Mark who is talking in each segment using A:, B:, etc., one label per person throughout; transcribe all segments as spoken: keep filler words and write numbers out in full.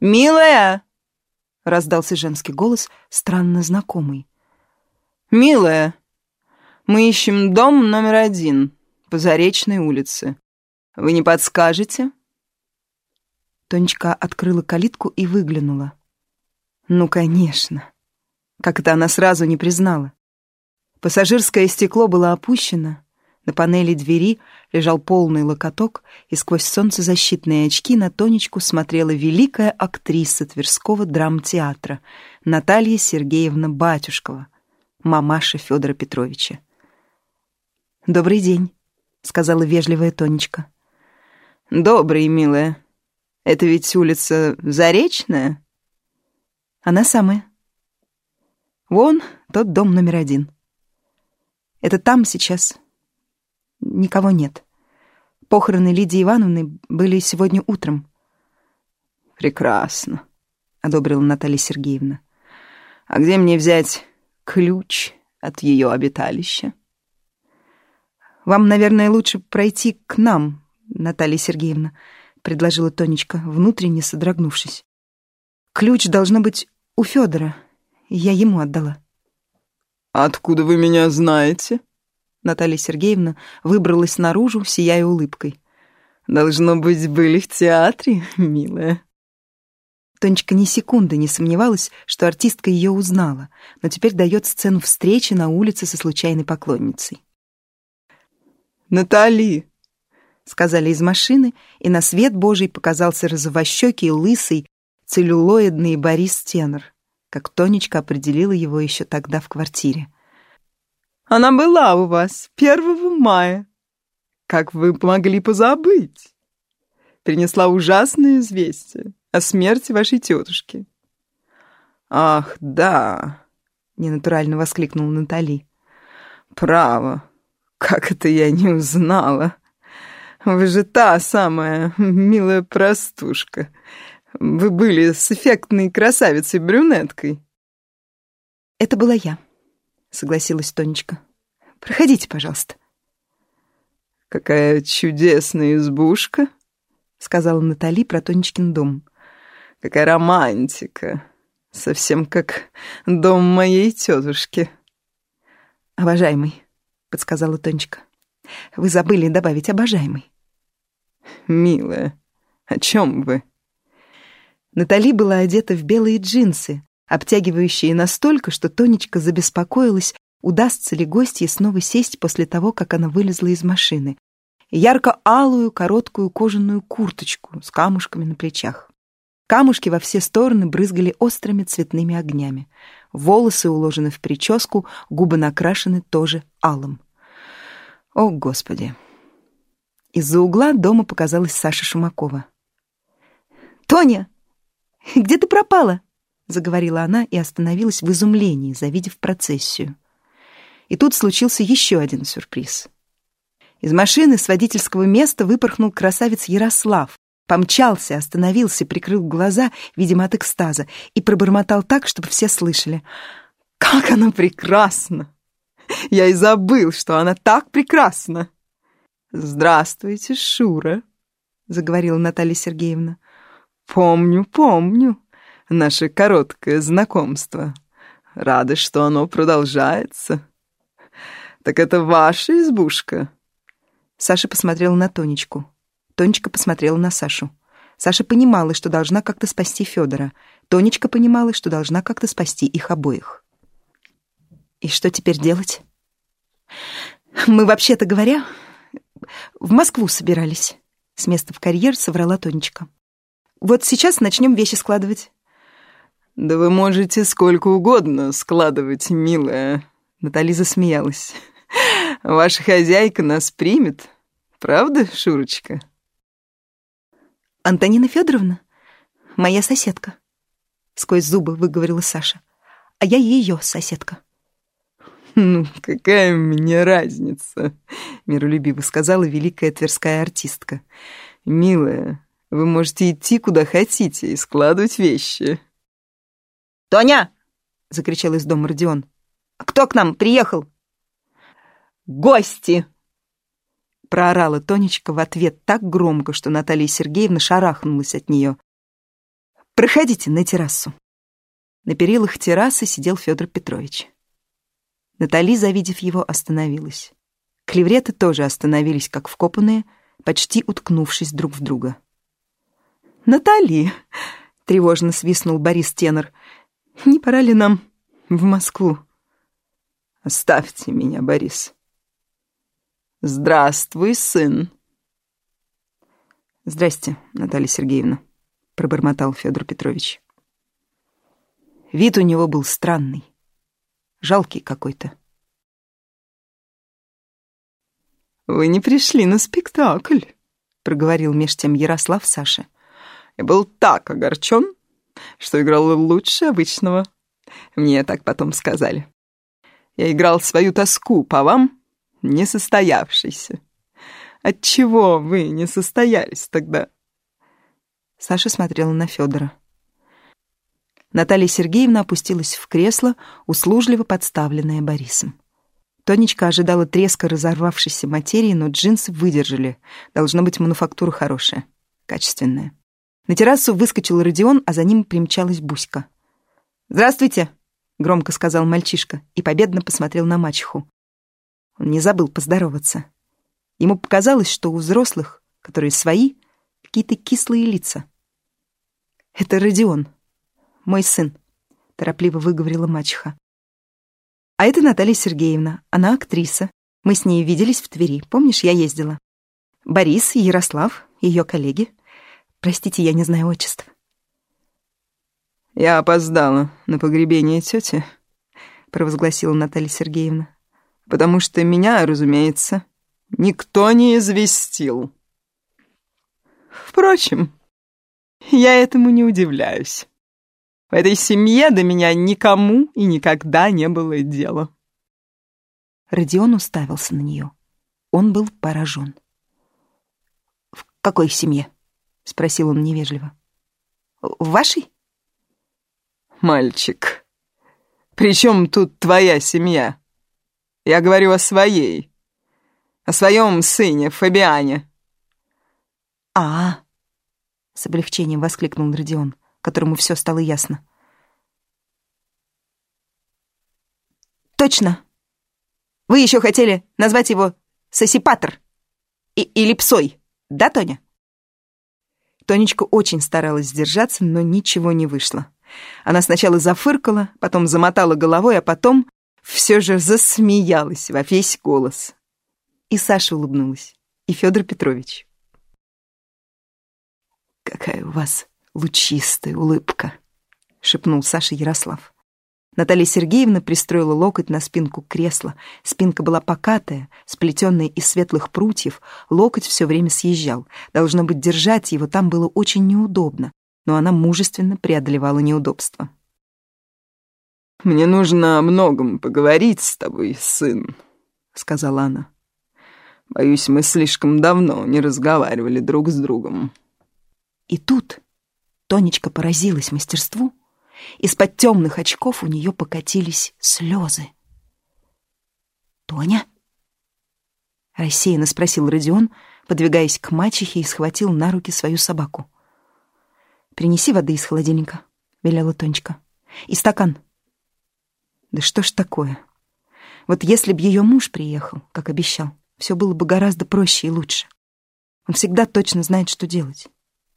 A: «Милая!» — раздался женский голос, странно знакомый. «Милая, мы ищем дом номер один по Заречной улице. Вы не подскажете?» Тонечка открыла калитку и выглянула. Ну, конечно. Как это она сразу не признала? Пассажирское стекло было опущено, на панели двери лежал полный локоток, и сквозь солнцезащитные очки на Тонечку смотрела великая актриса Тверского драмтеатра Наталья Сергеевна Батюшкова, мамаша Федора Петровича. «Добрый день», — сказала вежливая Тонечка. «Добрый, милая. Это ведь улица Заречная?» «Она самая. Вон тот дом номер один. Это там сейчас никого нет. Похороны Лидии Ивановны были сегодня утром».
B: «Прекрасно», —
A: одобрила Наталья Сергеевна.
B: «А где мне взять ключ от ее обиталища?»
A: «Вам, наверное, лучше пройти к нам, Наталья Сергеевна», — предложила Тонечка, внутренне содрогнувшись. «Ключ должно быть у Федора. Я ему отдала».
B: «Откуда вы меня знаете?»
A: Наталья Сергеевна выбралась наружу, сияя улыбкой.
B: «Должно быть, были в театре, милая».
A: Тонечка ни секунды не сомневалась, что артистка ее узнала, но теперь дает сцену встречи на улице со случайной поклонницей.
B: «Натали!»
A: — сказали из машины, и на свет Божий показался розовощекий, лысый, целлюлоидный Борис Тенор, как Тонечка определила его еще тогда в квартире.
B: «Она была у вас первого мая. Как вы могли позабыть? Принесла ужасное известие о смерти вашей тетушки». «Ах, да!» — ненатурально воскликнула Натали. «Право, как это я не узнала? Вы же та самая милая простушка. Вы были с эффектной красавицей-брюнеткой».
A: «Это была я», — согласилась Тонечка. «Проходите, пожалуйста».
B: «Какая чудесная избушка», —
A: сказала Натали про Тонечкин дом.
B: «Какая романтика. Совсем как дом моей тетушки».
A: «Обожаемый», — подсказала Тонечка. «Вы забыли добавить обожаемый».
B: «Милая, о чем вы?»
A: Натали была одета в белые джинсы, обтягивающие настолько, что Тонечка забеспокоилась, удастся ли гостье снова сесть после того, как она вылезла из машины, ярко-алую короткую кожаную курточку с камушками на плечах. Камушки во все стороны брызгали острыми цветными огнями. Волосы уложены в прическу, губы накрашены тоже алым. О, Господи! Из-за угла дома показалась Саша Шумакова. «Тоня, где ты пропала?» — заговорила она и остановилась в изумлении, завидев процессию. И тут случился еще один сюрприз. Из машины с водительского места выпорхнул красавец Ярослав, помчался, остановился, прикрыл глаза, видимо, от экстаза, и пробормотал так, чтобы все слышали.
B: «Как она прекрасна! Я и забыл, что она так прекрасна!» «Здравствуйте, Шура», — заговорила Наталья Сергеевна. «Помню, помню наше короткое знакомство. Рада, что оно продолжается. Так это ваша избушка?»
A: Саша посмотрела на Тонечку. Тонечка посмотрела на Сашу. Саша понимала, что должна как-то спасти Федора. Тонечка понимала, что должна как-то спасти их обоих. И что теперь делать? «Мы, вообще-то говоря, в Москву собирались», — с места в карьер соврала Тонечка. «Вот сейчас начнем вещи складывать».
B: «Да вы можете сколько угодно складывать, милая», — Натали засмеялась. «Ваша хозяйка нас примет, правда, Шурочка?»
A: «Антонина Федоровна, моя соседка», — сквозь зубы выговорила Саша. «А я ее соседка».
B: «Ну, какая мне разница», — миролюбиво сказала великая тверская артистка. «Милая, вы можете идти куда хотите и складывать вещи».
A: «Тоня!» — закричал из дома Родион. «Кто к нам приехал?»
B: «Гости!»
A: — проорала Тонечка в ответ так громко, что Наталья Сергеевна шарахнулась от нее. Проходите на террасу». На перилах террасы сидел Федор Петрович. Натали, завидев его, остановилась. Клевреты тоже остановились, как вкопанные, почти уткнувшись друг в друга. «Натали!» — тревожно свистнул Борис-тенор. «Не пора ли нам в Москву?»
B: «Оставьте меня, Борис». «Здравствуй, сын».
A: «Здрасте, Наталья Сергеевна», — пробормотал Федор Петрович. Вид у него был странный, жалкий какой-то.
B: «Вы не пришли на спектакль», — проговорил меж тем Ярослав Саше. «Я был так огорчен, что играл лучше обычного. Мне так потом сказали. Я играл свою тоску по вам, несостоявшейся. Отчего вы не состоялись тогда?»
A: Саша смотрела на Федора. Наталья Сергеевна опустилась в кресло, услужливо подставленное Борисом. Тонечка ожидала треска разорвавшейся материи, но джинсы выдержали. Должна быть мануфактура хорошая, качественная. На террасу выскочил Родион, а за ним примчалась Буська. «Здравствуйте!» — громко сказал мальчишка и победно посмотрел на мачеху. Он не забыл поздороваться. Ему показалось, что у взрослых, которые свои, какие-то кислые лица. «Это Родион, мой сын», — торопливо выговорила мачеха. «А это Наталья Сергеевна, она актриса. Мы с ней виделись в Твери, помнишь, я ездила. Борис и Ярослав, ее коллеги. Простите, я не знаю отчества».
B: «Я опоздала на погребение тети», — провозгласила Наталья Сергеевна, «потому что меня, разумеется, никто не известил. Впрочем, я этому не удивляюсь. В этой семье до меня никому и никогда не было дела».
A: Родион уставился на нее. Он был поражен. «В какой семье?» — спросил он невежливо. «В вашей?»
B: «Мальчик, при чем тут твоя семья? Я говорю о своей, о своем сыне Фабиане».
A: «А-а!» — с облегчением воскликнул Родион, которому все стало ясно. «Точно! Вы еще хотели назвать его Сосипатор и или Псой, да, Тоня?» Тонечка очень старалась сдержаться, но ничего не вышло. Она сначала зафыркала, потом замотала головой, а потом все же засмеялась во весь голос. И Саша улыбнулась, и Федор Петрович. «Какая у вас лучистая улыбка», — шепнул Саше Ярослав. Наталья Сергеевна пристроила локоть на спинку кресла. Спинка была покатая, сплетенная из светлых прутьев, локоть все время съезжал. Должно быть, держать его там было очень неудобно, но она мужественно преодолевала неудобства.
B: «Мне нужно о многом поговорить с тобой, сын», — сказала она. «Боюсь, мы слишком давно не разговаривали друг с другом».
A: И тут Тонечка поразилась мастерству. Из-под темных очков у нее покатились слезы. «Тоня?» — рассеянно спросил Родион, подвигаясь к мачехе, и схватил на руки свою собаку. «Принеси воды из холодильника», — велела Тонечка. «И стакан». Да что ж такое? Вот если б ее муж приехал, как обещал, все было бы гораздо проще и лучше. Он всегда точно знает, что делать.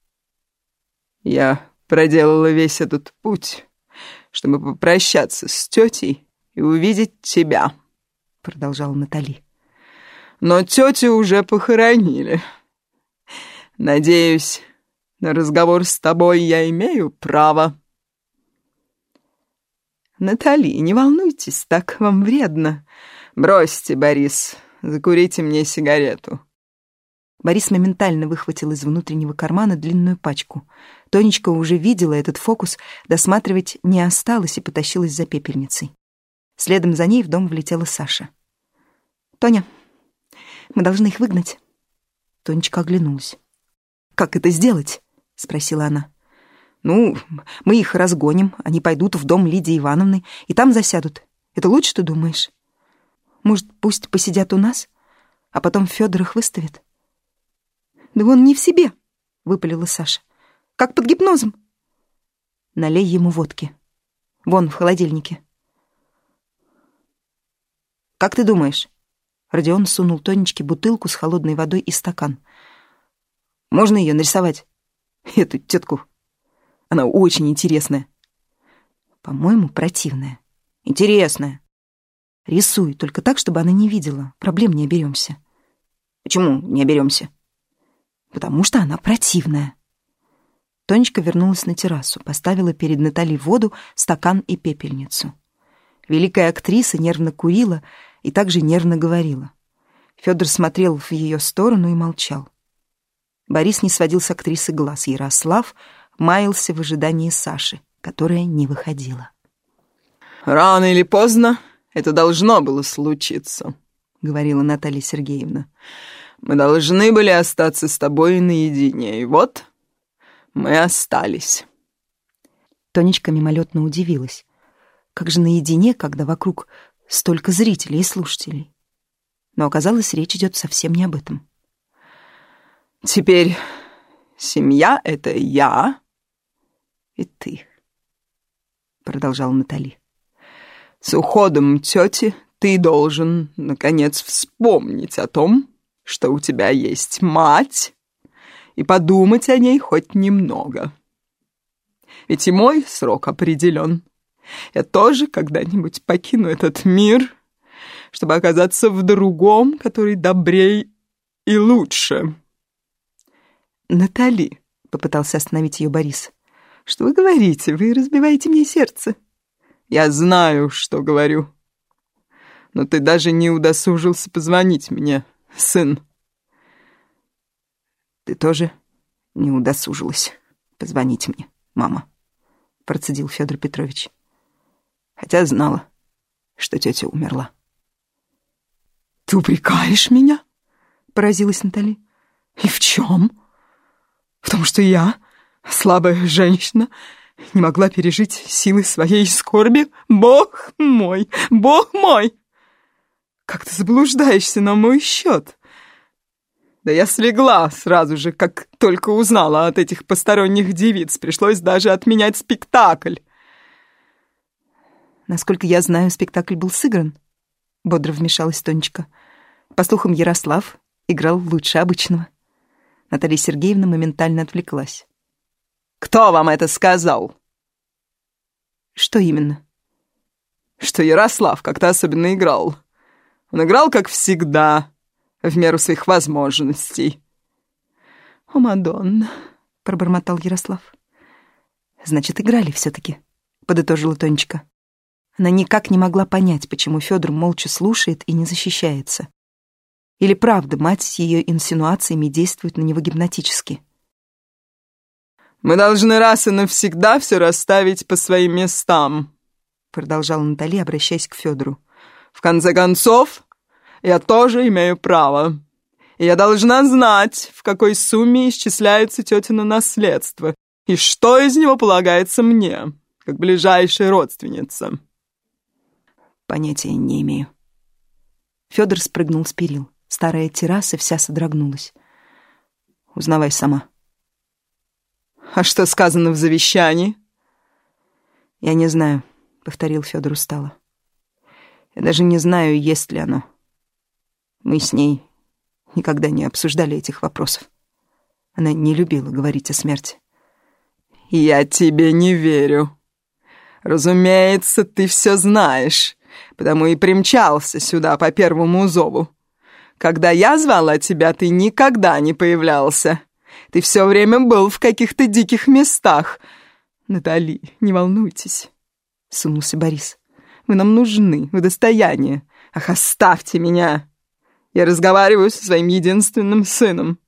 B: «Я проделала весь этот путь, чтобы попрощаться с тетей и увидеть тебя», — продолжала Натали. «Но тетю уже похоронили. Надеюсь, на разговор с тобой я имею право». «Натали, не волнуйтесь, так вам вредно. Бросьте, Борис, закурите мне сигарету».
A: Борис моментально выхватил из внутреннего кармана длинную пачку. Тонечка уже видела этот фокус, досматривать не осталось и потащилась за пепельницей. Следом за ней в дом влетела Саша. «Тоня, мы должны их выгнать». Тонечка оглянулась. «Как это сделать?» — спросила она. «Ну, мы их разгоним, они пойдут в дом Лидии Ивановны и там засядут. Это лучше, ты думаешь? Может, пусть посидят у нас, а потом Фёдор их выставит?» «Да он не в себе», — выпалила Саша. «Как под гипнозом». Налей ему водки. Вон, в холодильнике. Как ты думаешь? Родион сунул Тонечке бутылку с холодной водой и стакан. Можно ее нарисовать? Эту тетку. Она очень интересная. По-моему, противная. Интересная. Рисуй, только так, чтобы она не видела. Проблем не оберемся. Почему не оберемся? Потому что она противная. Тонечка вернулась на террасу, поставила перед Натали воду, стакан и пепельницу. Великая актриса нервно курила и также нервно говорила. Федор смотрел в ее сторону и молчал. Борис не сводил с актрисы глаз. Ярослав маялся в ожидании Саши, которая не выходила.
B: «Рано или поздно это должно было случиться», — говорила Наталья Сергеевна. «Мы должны были остаться с тобой наедине, и вот мы остались».
A: Тонечка мимолетно удивилась. Как же наедине, когда вокруг столько зрителей и слушателей? Но оказалось, речь идет совсем не об этом.
B: «Теперь семья — это я и ты», — продолжала Натали. «С уходом тети ты должен, наконец, вспомнить о том, что у тебя есть мать, и подумать о ней хоть немного. Ведь и мой срок определен. Я тоже когда-нибудь покину этот мир, чтобы оказаться в другом, который добрей и лучше».
A: «Натали», — попытался остановить ее Борис, — «что вы говорите? Вы разбиваете мне сердце».
B: «Я знаю, что говорю. Но ты даже не удосужился позвонить мне, сын».
A: «Ты тоже не удосужилась позвонить мне, мама», — процедил Федор Петрович. «Хотя знала, что тетя умерла».
B: «Ты упрекаешь меня?»
A: — поразилась Натали.
B: «И в чем? В том, что я, слабая женщина, не могла пережить силы своей скорби? Бог мой, Бог мой! Как ты заблуждаешься на мой счет? Да я слегла сразу же, как только узнала от этих посторонних девиц. Пришлось даже отменять спектакль».
A: «Насколько я знаю, спектакль был сыгран», — бодро вмешалась Тонечка. «По слухам, Ярослав играл лучше обычного». Наталья Сергеевна моментально отвлеклась.
B: «Кто вам это сказал?»
A: «Что именно?»
B: «Что Ярослав как-то особенно играл. Он играл, как всегда, в меру своих возможностей».
A: «О, Мадонна», — пробормотал Ярослав. «Значит, играли все-таки», — подытожила Тонечка. Она никак не могла понять, почему Федор молча слушает и не защищается. Или правда, мать с ее инсинуациями действует на него гипнотически.
B: «Мы должны раз и навсегда все расставить по своим местам», — продолжала Наталья, обращаясь к Федору. «В конце концов, я тоже имею право. И я должна знать, в какой сумме исчисляется тетино наследство, и что из него полагается мне, как ближайшей родственнице».
A: «Понятия не имею». Федор спрыгнул с перил. Старая терраса вся содрогнулась. «Узнавай сама».
B: «А что сказано в завещании?»
A: «Я не знаю», — повторил Федор устало. «Я даже не знаю, есть ли оно. Мы с ней никогда не обсуждали этих вопросов. Она не любила говорить о смерти».
B: «Я тебе не верю. Разумеется, ты все знаешь, потому и примчался сюда по первому зову. Когда я звала тебя, ты никогда не появлялся. Ты все время был в каких-то диких местах». «Натали, не волнуйтесь», — сунулся Борис. «Вы нам нужны, вы достояние. Ах, оставьте меня. Я разговариваю со своим единственным сыном».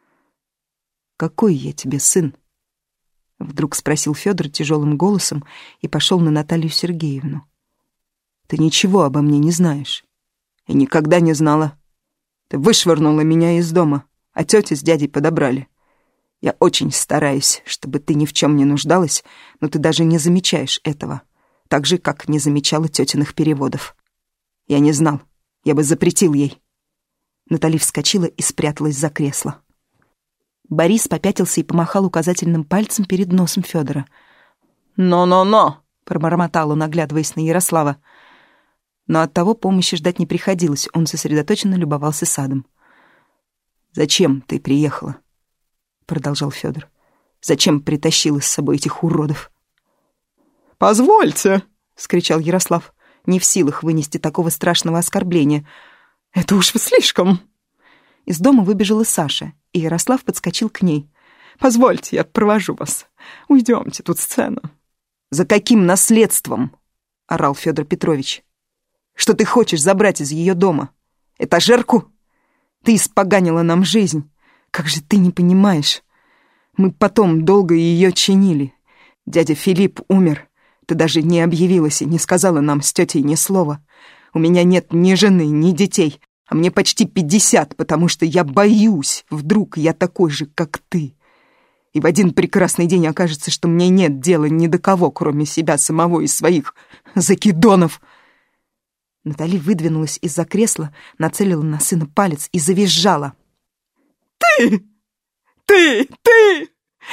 A: «Какой я тебе сын?» — вдруг спросил Федор тяжелым голосом и пошел на Наталью Сергеевну. «Ты ничего обо мне не знаешь. И никогда не знала. Ты вышвырнула меня из дома, а тетя с дядей подобрали. Я очень стараюсь, чтобы ты ни в чем не нуждалась, но ты даже не замечаешь этого, так же, как не замечала тетиных переводов. Я не знал, я бы запретил ей». Натали вскочила и спряталась за кресло. Борис попятился и помахал указательным пальцем перед носом Федора. «Но-но-но!»
B: — пробормотал он, оглядываясь на Ярослава. Но от того помощи ждать не приходилось, он сосредоточенно любовался садом. «Зачем ты приехала?» — продолжал Федор. «Зачем притащила с собой этих уродов?»
A: «Позвольте!» —
B: вскричал Ярослав, не в силах вынести такого страшного оскорбления.
A: «Это уж вы слишком!»
B: Из дома выбежала Саша, и Ярослав подскочил к ней.
A: «Позвольте, я провожу вас. Уйдемте, тут сцена».
B: «За каким наследством?» — орал Федор Петрович. «Что ты хочешь забрать из ее дома? Этажерку? Ты испоганила нам жизнь. Как же ты не понимаешь? Мы потом долго ее чинили. Дядя Филипп умер. Ты даже не объявилась и не сказала нам с тетей ни слова. У меня нет ни жены, ни детей, а мне почти пятьдесят, потому что я боюсь, вдруг я такой же, как ты. И в один прекрасный день окажется, что мне нет дела ни до кого, кроме себя самого и своих закидонов». Натали выдвинулась из-за кресла, нацелила на сына палец и завизжала.
A: «Ты! Ты! Ты!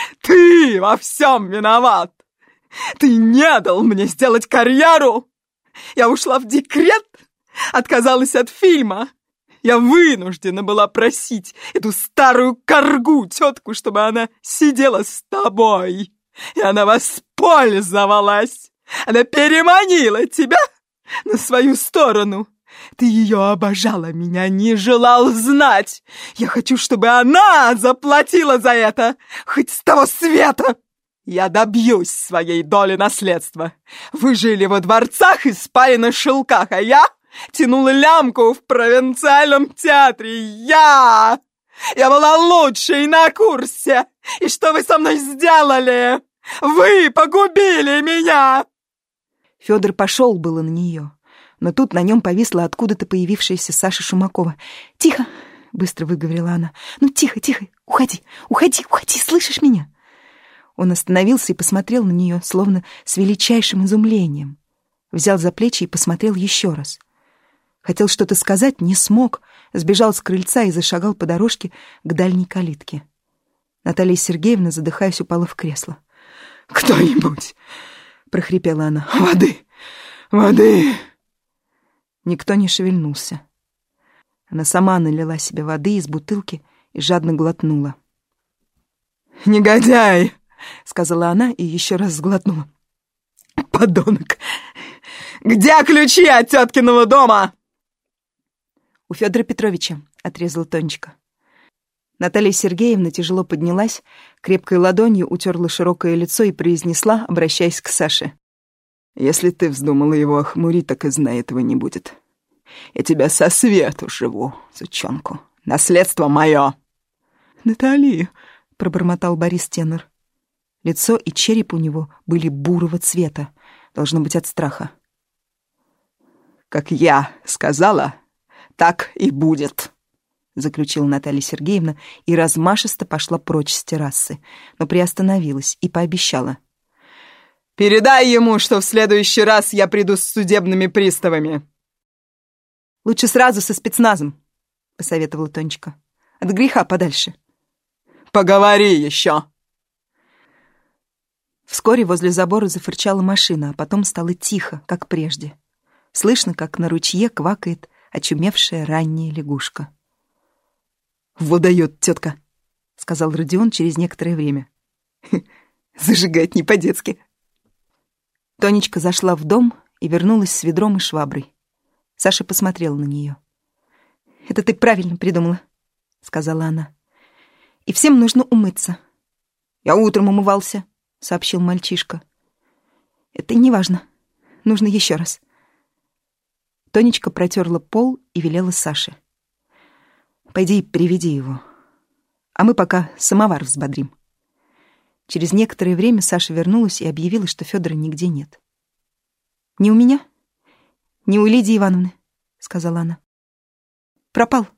A: Ты во всем виноват! Ты не дал мне сделать карьеру! Я ушла в декрет, отказалась от фильма. Я вынуждена была просить эту старую коргу, тетку, чтобы она сидела с тобой. И она воспользовалась. Она переманила тебя на свою сторону. Ты ее обожала, меня не желал знать. Я хочу, чтобы она заплатила за это, хоть с того света. Я добьюсь своей доли наследства. Вы жили во дворцах и спали на шелках, а я тянула лямку в провинциальном театре. Я! Я была лучшей на курсе. И что вы со мной сделали? Вы погубили меня!»
B: Федор пошел было на нее, но тут на нем повисла откуда-то появившаяся Саша Шумакова. «Тихо!» — быстро выговорила она. «Ну, тихо, тихо! Уходи! Уходи, уходи! Слышишь меня?» Он остановился и посмотрел на нее, словно с величайшим изумлением. Взял за плечи и посмотрел еще раз. Хотел что-то сказать, не смог, сбежал с крыльца и зашагал по дорожке к дальней калитке. Наталья Сергеевна, задыхаясь, упала в кресло.
A: «Кто-нибудь!» —
B: прохрипела она.
A: «Воды! Воды!»
B: Никто не шевельнулся. Она сама налила себе воды из бутылки и жадно глотнула.
A: «Негодяй!» —
B: сказала она и еще раз сглотнула.
A: «Подонок! Где ключи от теткиного дома?»
B: «У Федора Петровича», — отрезала Тонечка. Наталья Сергеевна тяжело поднялась, крепкой ладонью утерла широкое лицо и произнесла, обращаясь к Саше.
A: «Если ты вздумала его охмурить, так и знай, этого не будет. Я тебя со свету живу, сучонку. Наследство мое!»
B: «Наталья!» — пробормотал Борис Тенор. Лицо и череп у него были бурого цвета, должно быть от страха.
A: «Как я сказала, так и будет», — заключила Наталья Сергеевна и размашисто пошла прочь с террасы, но приостановилась и пообещала. «Передай ему, что в следующий раз я приду с судебными приставами».
B: «Лучше сразу со спецназом», — посоветовала Тонечка. «От греха подальше».
A: «Поговори еще».
B: Вскоре возле забора зафырчала машина, а потом стало тихо, как прежде. Слышно, как на ручье квакает очумевшая ранняя лягушка.
A: «Вот дает тетка»,
B: — сказал Родион через некоторое время.
A: «Зажигать не по-детски».
B: Тонечка зашла в дом и вернулась с ведром и шваброй. Саша посмотрела на нее. «Это ты правильно придумала», — сказала она. «И всем нужно умыться». «Я утром умывался», — сообщил мальчишка. «Это не важно. Нужно еще раз». Тонечка протерла пол и велела Саше. «Пойди приведи его, а мы пока самовар взбодрим». Через некоторое время Саша вернулась и объявила, что Федора нигде нет. «Не у меня, не у Лидии Ивановны», — сказала она. «Пропал».